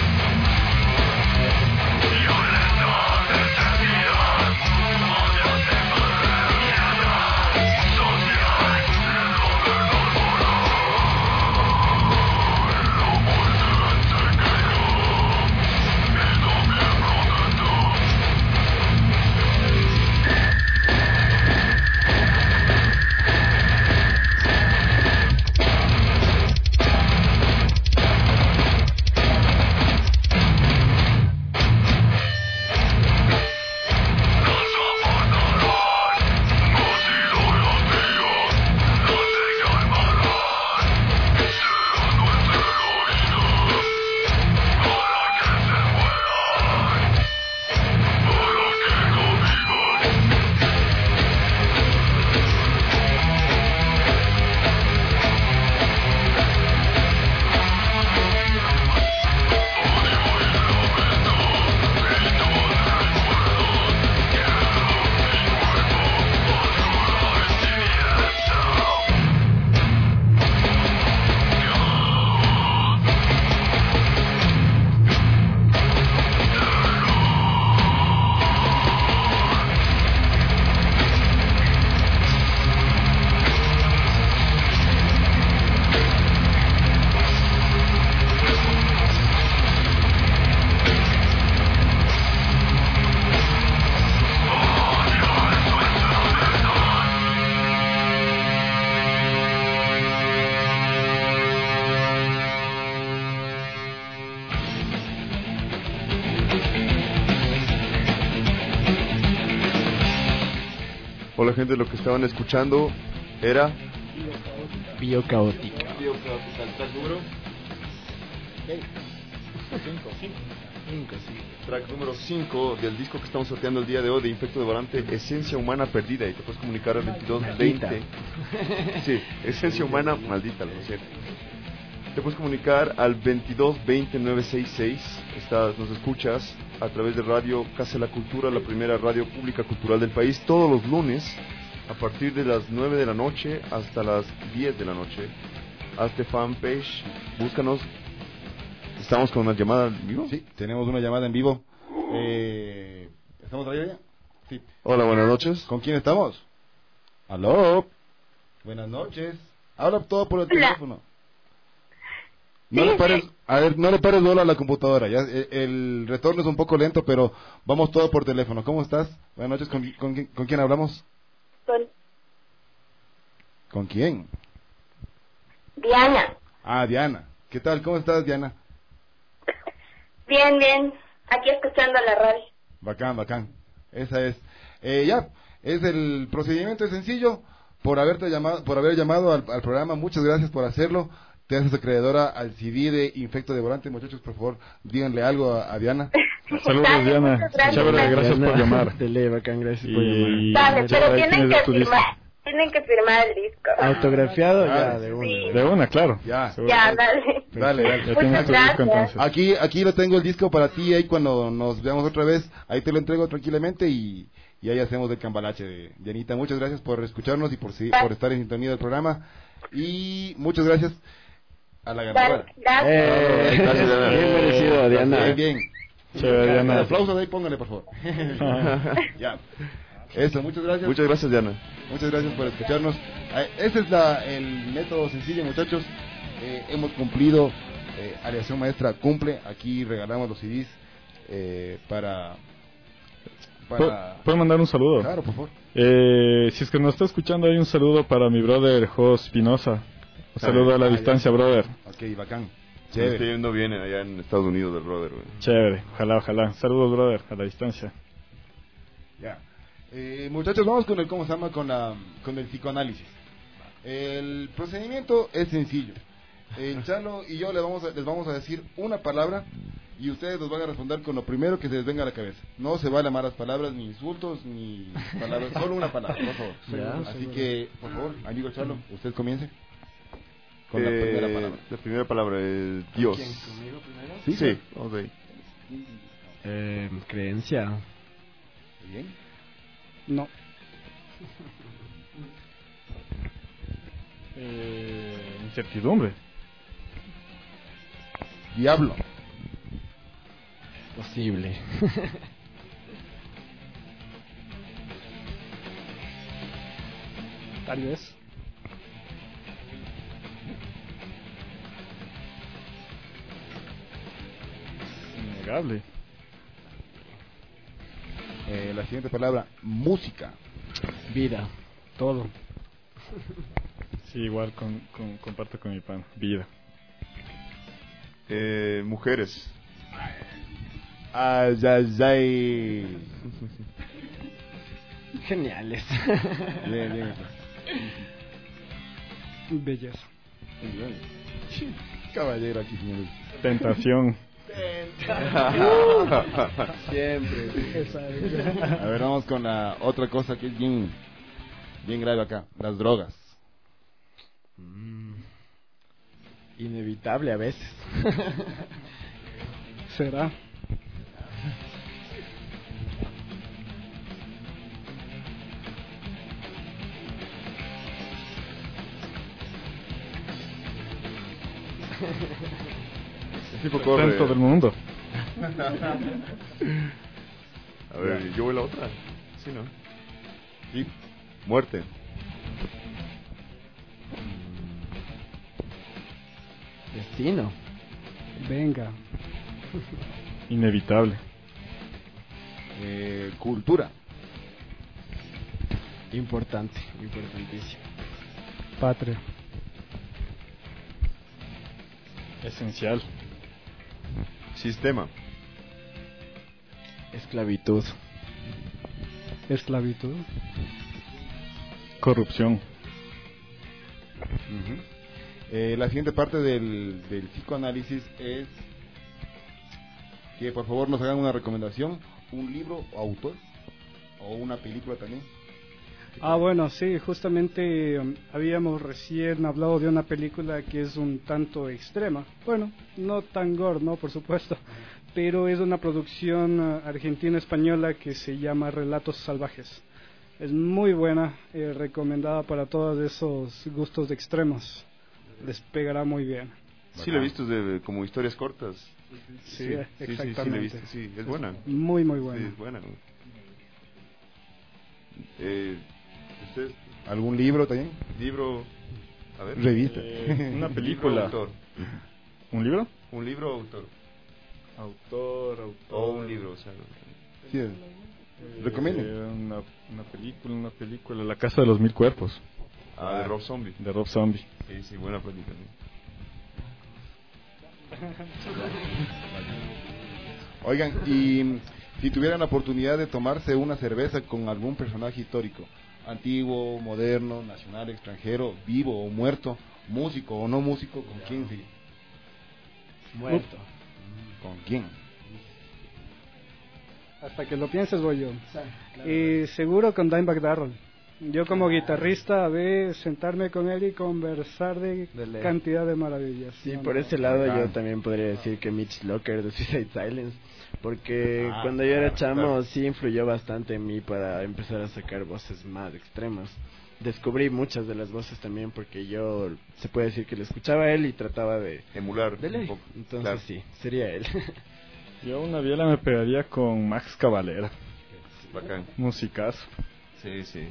Hola gente, lo que estaban escuchando era Biocaótica. Biocaótica, el track número Cinco, sí. track número cinco del disco que estamos sorteando el día de hoy de Infecto de Volante, Esencia Humana Perdida, y te puedes comunicar al veintidós veinte. Sí, Esencia Humana Maldita, lo siento. Te puedes comunicar al veintidós veinte nueve sesenta y seis. Estás, nos escuchas a través de Radio Casa de la Cultura, la primera radio pública cultural del país, todos los lunes a partir de las nueve de la noche hasta las diez de la noche. Hazte fanpage, búscanos. ¿Estamos con una llamada en vivo? Sí, tenemos una llamada en vivo. Eh, ¿Estamos ahí ya? Sí. Hola, buenas noches. ¿Con quién estamos? ¿Aló? Buenas noches. Habla todo por el Hola. teléfono. No Sí, le pares, sí. a ver, no le pares bola a la computadora. Ya, el, el retorno es un poco lento, pero vamos todo por teléfono. ¿Cómo estás? Buenas noches. ¿Con, con, quién- con quién hablamos? Con ¿Con quién? Diana. Ah, Diana. ¿Qué tal? ¿Cómo estás, Diana? Bien, bien. Aquí escuchando la radio. Bacán, bacán. Esa es. Eh, ya, es el procedimiento es sencillo. Por haberte llamado, por haber llamado al, al programa, muchas gracias por hacerlo. Te haces acreedora al C D de Infecto de Volante. Muchachos, por favor, díganle algo a, a Diana. Saludos, Dale, Diana. muchas gracias. Chévere, gracias por llamar. Dele, bacán, gracias por Y- llamar. Dale, Ya, pero ahí tienen tienes que tu disco. firmar. Tienen que firmar el disco. Autografiado Ah, ya, de una. sí. De una, claro. Ya. Seguro. Ya, dale. Dale, dale. Ya tienes tu disco Gracias. entonces. Aquí, aquí lo tengo el disco para ti. Ahí cuando nos veamos otra vez, ahí te lo entrego tranquilamente y, y ahí hacemos el cambalache de Dianita. Muchas gracias por escucharnos y por, si- por estar en sintonía del programa. Y muchas gracias a la ganadora. Dale, gracias. Eh, Gracias, Diana. bien merecido, Diana. Bien, bien. Chévere, El Diana. aplauso de ahí, póngale, por favor. Ya. Eso, muchas gracias. Muchas gracias, Diana. Muchas gracias por escucharnos. Eh, Ese es la, el método sencillo, muchachos. Eh, hemos cumplido. Eh, Aleación Maestra cumple. Aquí regalamos los C Ds eh, para, para... ¿Puedo mandar un saludo? Claro, por favor. Eh, si es que nos está escuchando, hay un saludo para mi brother Jo Espinosa, Un saludo a la Ah, distancia, ya. brother. Ok, bacán. Se está yendo bien allá en Estados Unidos del brother, güey. Chévere, ojalá, ojalá. Saludos, brother, a la distancia. Ya. Eh, muchachos, vamos con el, ¿cómo se llama? Con, la, con el psicoanálisis. El procedimiento es sencillo. El Chalo y yo les vamos, a, les vamos a decir una palabra y ustedes nos van a responder con lo primero que se les venga a la cabeza. No se vale malas palabras, ni insultos, ni palabras, solo una palabra, por favor. Ya, Así seguro. que, por favor, amigo Chalo, usted comience con Eh, la primera palabra. La primera palabra es Dios. ¿Quién, conmigo primero? Sí, Sí, sí. vamos ahí. Eh, creencia. Bien. No. Eh, incertidumbre. Diablo. Posible. Tal vez. Innegable. Eh, la siguiente palabra, música. Vida. Todo. Sí, igual con, con, comparto con mi pan. Vida. Eh, mujeres. Ay, ay, ay. Geniales. Bien, bien. Belleza. Caballero aquí, señores. Tentación. Siempre. A ver, vamos con la otra cosa que es bien, bien grave acá, las drogas. Mm. Inevitable a veces. ¿Será? El tipo corre. Tanto del mundo. A ver, yo voy la otra. Sí, ¿no? Sí. Muerte. Destino. Venga. Inevitable. Eh, cultura. Importante. Importantísimo. Patria. Esencial. Sistema. Esclavitud. Esclavitud. Corrupción. Ujú. Eh, la siguiente parte del, del psicoanálisis es que por favor nos hagan una recomendación, un libro o autor, o una película también. Ah, bueno, sí, justamente um, habíamos recién hablado de una película que es un tanto extrema. Bueno, no tan gore, ¿no? Por supuesto. Pero es una producción uh, argentina-española que se llama Relatos Salvajes. Es muy buena, eh, recomendada para todos esos gustos extremos. Les pegará muy bien. Sí, lo he visto de, como historias cortas. Sí, sí, sí, sí, exactamente. sí, lo he visto, sí, es buena. Muy, muy Sí, buena. es buena. Eh, ¿Usted? ¿Algún libro también? Libro, a ver. Revista. Eh, una Libro, película. autor. ¿Un libro? Un libro, autor. Autor, autor. O un libro, o sea. Sí. Recomiende. Eh, una, una película, una película. La Casa de los Mil Cuerpos. Ah, de Rob Zombie. De Rob Zombie. Sí, sí, buena película. Oigan, y si tuvieran la oportunidad de tomarse una cerveza con algún personaje histórico, antiguo, moderno, nacional, extranjero, vivo o muerto, músico o no músico, ¿con quién sería? Muerto. ¿Con quién? Hasta que lo pienses voy yo. Y seguro con Dimebag Darrell. Yo como guitarrista, a ver, sentarme con él y conversar de De ley. cantidad de maravillas. Sí, No, por no. ese lado bacán. yo también podría decir que Mitch Locker de Suicide Silence, porque Ah, cuando yo era claro, chamo claro. sí influyó bastante en mí para empezar a sacar voces más extremas. Descubrí muchas de las voces también porque yo, se puede decir que le escuchaba a él y trataba de... Emular de ley. un poco. Entonces Claro. sí, sería él. Yo una biela me pegaría con Max Cavalera. Bacán. Musicazo. Sí, sí.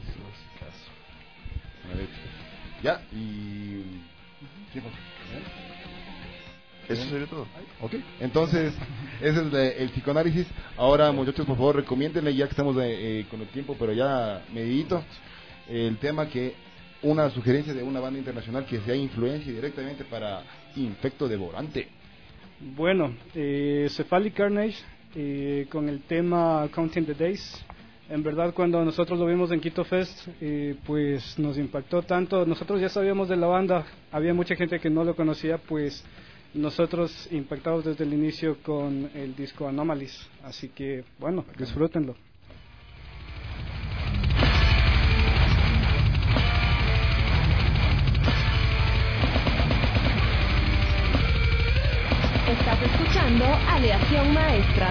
A ver. Ya, y... ¿Qué pasó? Eso sería todo. Ok, entonces, ese es de- el psicoanálisis. Ahora, muchachos, por favor, recomiéndenle, ya que estamos eh, eh, con el tiempo, pero ya medidito, el tema que una sugerencia de una banda internacional que sea influencia directamente para Infecto Devorante. Bueno, eh, Cephalic Carnage eh, con el tema Counting the Days. En verdad, cuando nosotros lo vimos en Quito Fest, eh, pues nos impactó tanto. Nosotros ya sabíamos de la banda, había mucha gente que no lo conocía, pues nosotros impactados desde el inicio con el disco Anomalies. Así que, bueno, disfrútenlo. Estás escuchando Aleación Maestra.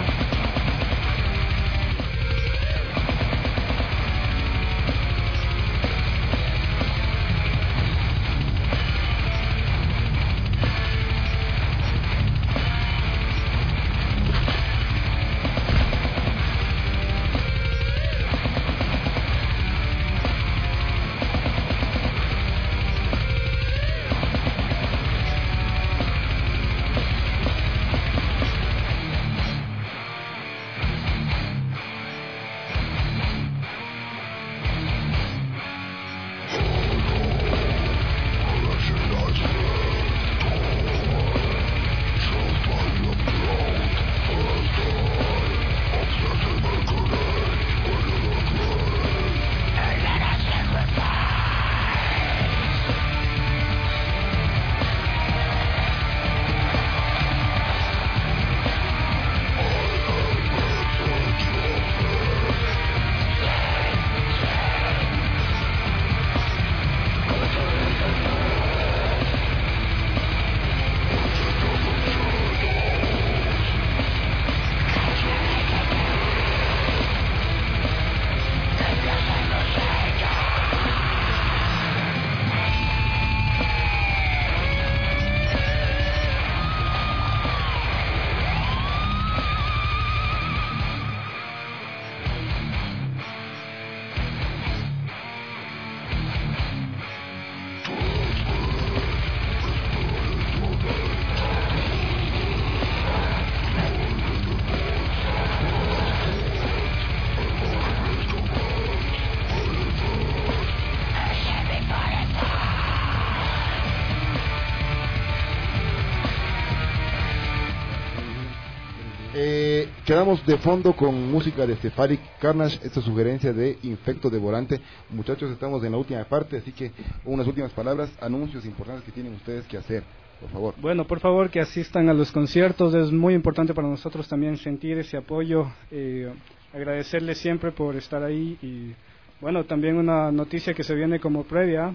Eh, quedamos de fondo con música de Cephalic Carnage, esta sugerencia de Infecto Devorante. Muchachos, estamos en la última parte, así que unas últimas palabras, anuncios importantes que tienen ustedes que hacer, por favor. Bueno, por favor que asistan a los conciertos, es muy importante para nosotros también sentir ese apoyo, eh, agradecerles siempre por estar ahí y bueno, también una noticia que se viene como previa.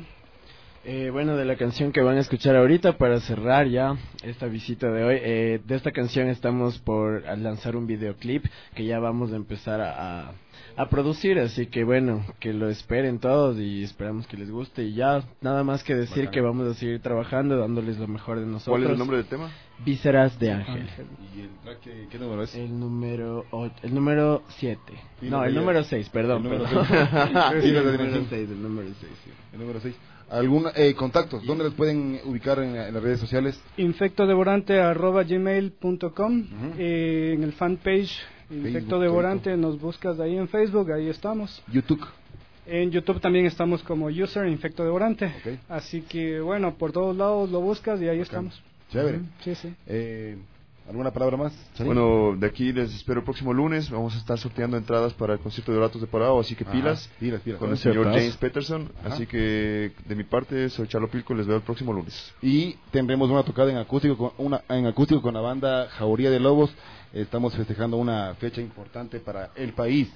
Eh, bueno, de la canción que van a escuchar ahorita para cerrar ya esta visita de hoy, eh, de esta canción estamos por lanzar un videoclip que ya vamos a empezar a, a, a producir, así que bueno, que lo esperen todos y esperamos que les guste y ya nada más que decir Bacán. Que vamos a seguir trabajando, dándoles lo mejor de nosotros. ¿Cuál es el nombre del tema? Vísceras de Ángel. ¿Y el track qué, qué número es? El número ocho, el número siete. Sí, no, el número seis, perdón. El número perdón. seis. Sí, el número seis, el número seis, sí. El número seis. ¿Algún eh, contactos? ¿Dónde les pueden ubicar en, en las redes sociales? infectodevorante arroba gmail punto com. Uh-huh. eh, en el fanpage Infecto Devorante, nos buscas ahí en Facebook, ahí estamos. YouTube. En YouTube también estamos como user Infecto Devorante. Okay. Así que bueno, por todos lados lo buscas y ahí okay. estamos. Chévere. Uh-huh. Sí, sí. Eh, ¿Alguna palabra más? ¿Sí? Bueno, de aquí les espero el próximo lunes. Vamos a estar sorteando entradas para el concierto de Oratos de Parado, así que pilas, Ajá, pilas, pilas. con el señor James Peterson. Ajá. Así que de mi parte, soy Charlo Pilco, les veo el próximo lunes. Y tendremos una tocada en acústico con, una, en acústico con la banda Jauría de Lobos. Estamos festejando una fecha importante para el país.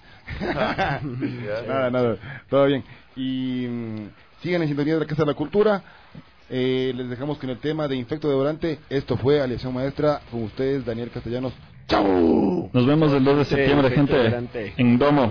nada, nada, todo bien. Y mmm, sigan en sintonía de la Casa de la Cultura. Eh, les dejamos con el tema de Infecto Devorante. Esto fue Aleación Maestra. Con ustedes, Daniel Castellanos. ¡Chao! Nos vemos el dos de septiembre, sí, gente, en Domo.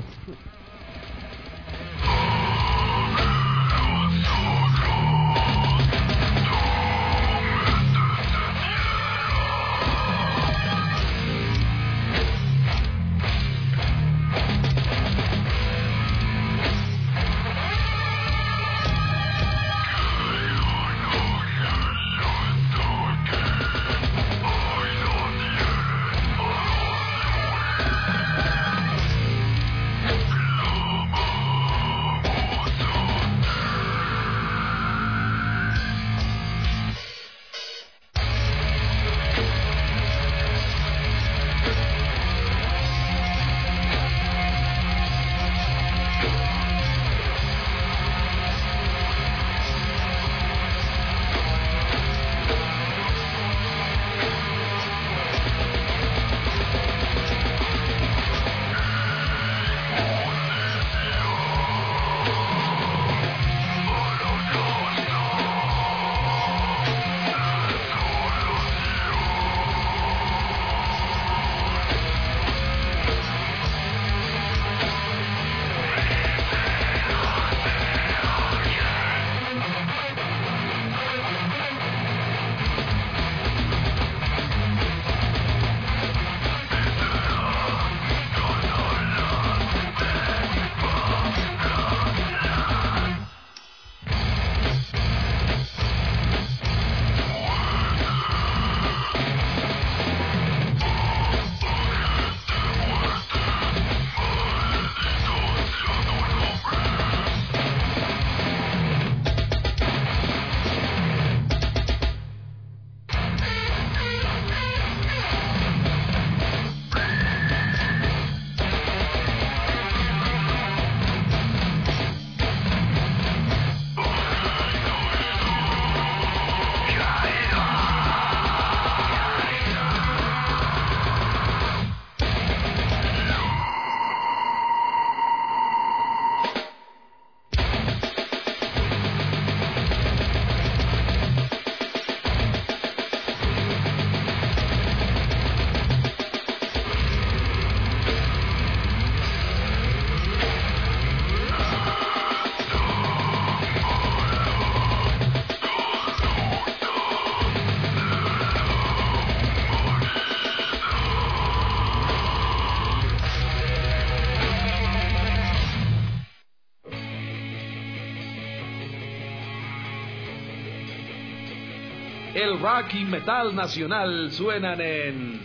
el rock y metal nacional suenan en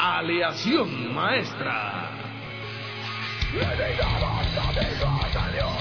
Aleación Maestra. Amigos, amigos, adiós.